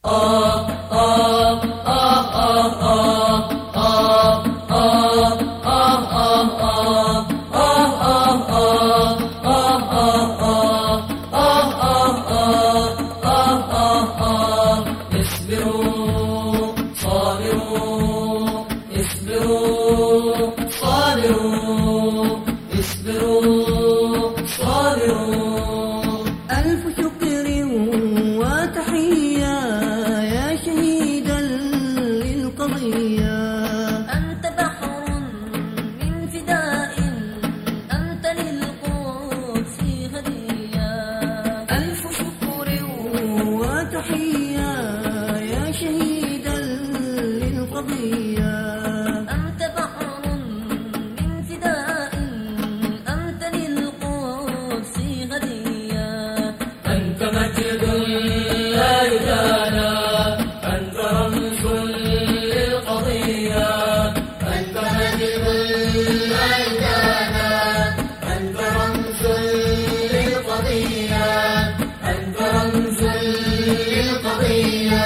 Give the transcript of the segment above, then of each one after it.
ألف شكر وتحية يا شهيدا للقضية. أنت بحر من فداء، أنت للقدس هدية. ألف شكر وتحية يا شهيدا للقضية. أنت بحر من فداء، أنت للقدس هدية. أنت مجد لا يدانى، أنت رمز للقضية. أنت مجد لا يدانى، أنت رمز للقضية. أنت رمز للقضية.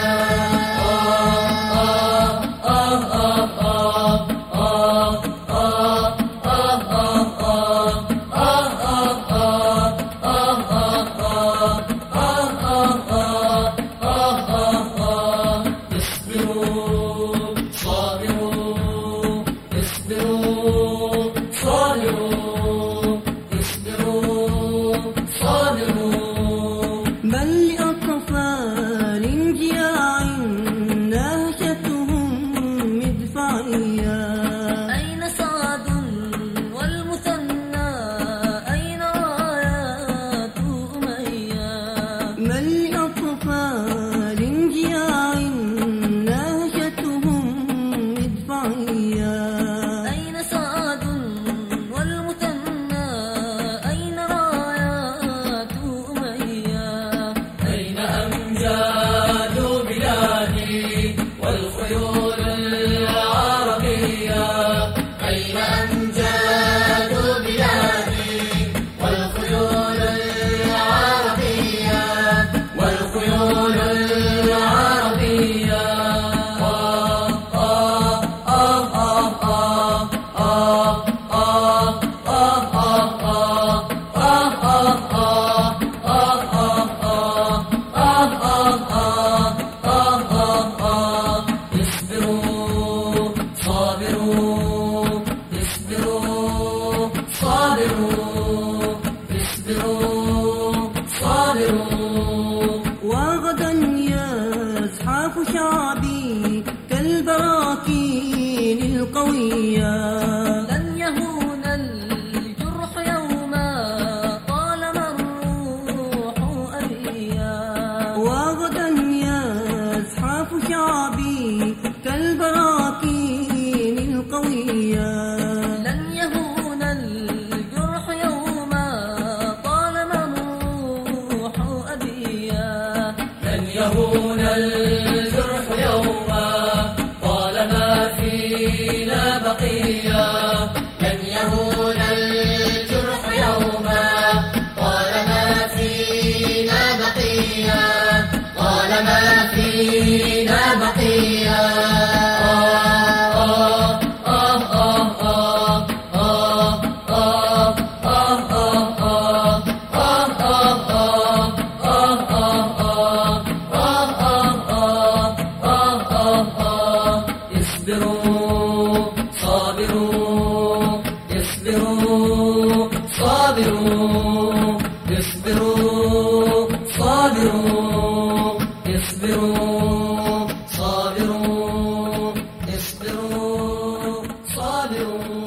بل لأطفال جياع نهشتهم مدفعية. أين سعد والمثنى، أين رايات أمية. بل لأطفال جياع نهشتهم مدفعية. أين سعد والمثنى، أين رايات أمية. أين أمجاد بلادي والخيول العربية. أين أمجاد بلادي والخيول العربية. والخيول العربية. وغدا يزحف شعبي كالبراكين القوية. لن يهون الجرح يوما، طالما الروح أبيا. وغدا يزحف شعبي كالبراكين القوية. لن يهون الجرح يوما، طالما الروح أبيا. لن يهون الجرح يوما، طالما فينا بقية. لن يهون الجرح يوما، طالما فينا بقية. طالما فينا بقية. اصبروا صابروا، اصبروا صابروا، اصبروا صابروا، اصبروا صابروا، اصبروا صابروا.